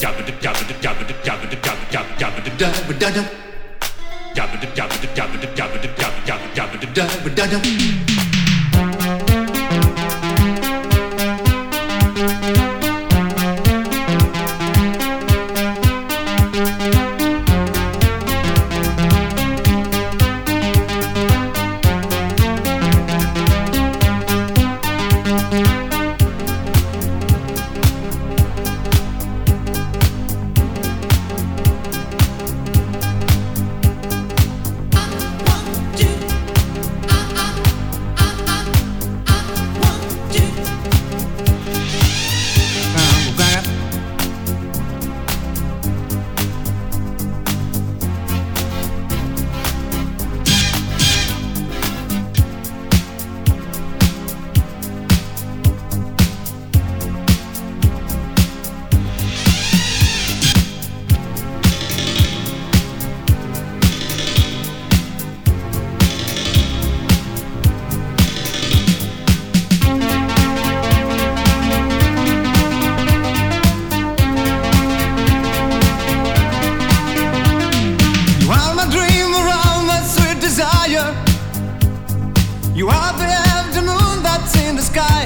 You are the afternoon that's in the sky.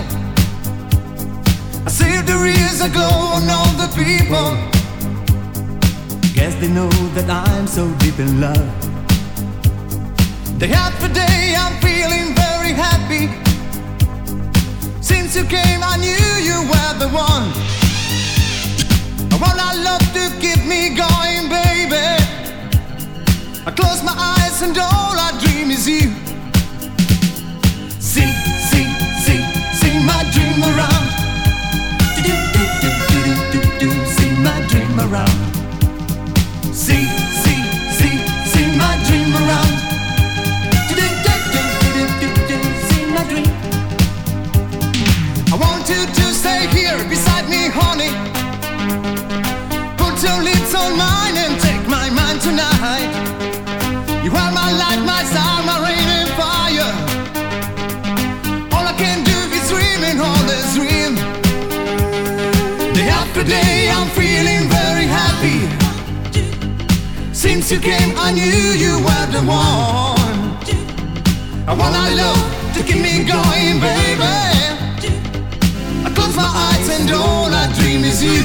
I see there is a glow on all the people. Guess they know that I'm so deep in love. Day after day I'm feeling very happy. Since you came I knew you were the one. I want our love to keep me going, baby. I close my eyes and all I dream is you. See, see, see, see my dream around. Do, do, do, do, do, do, do, see my dream around. See, see, see, see my dream around. Do, do, do, do, do, do, see my dream. I want you to stay here beside me, honey. Put your lips on mine and take my mind tonight. You are my light, my star, my rain and fire. All I can do is dream in all this dream. Day after day I'm feeling very happy. Since you came I knew you were the one. I want our love to keep me going, baby. I close my eyes and all I dream is you.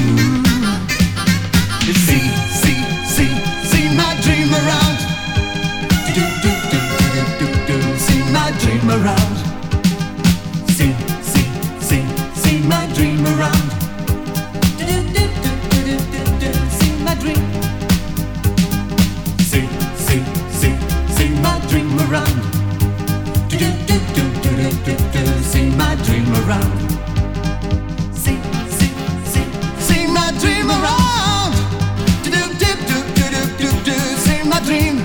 See, see, see, see my dream around. Do, do, do, do, do, do, see my dream around. See, see, see, see my dream around. Do, do, do, do, do, do, do, see my dream. See, see, see, see my dream around. Do, do, do, do, do, do, do, see my dream around. See, see, see, see my dream around. Do, do, do, do, do, do, do, see my dream.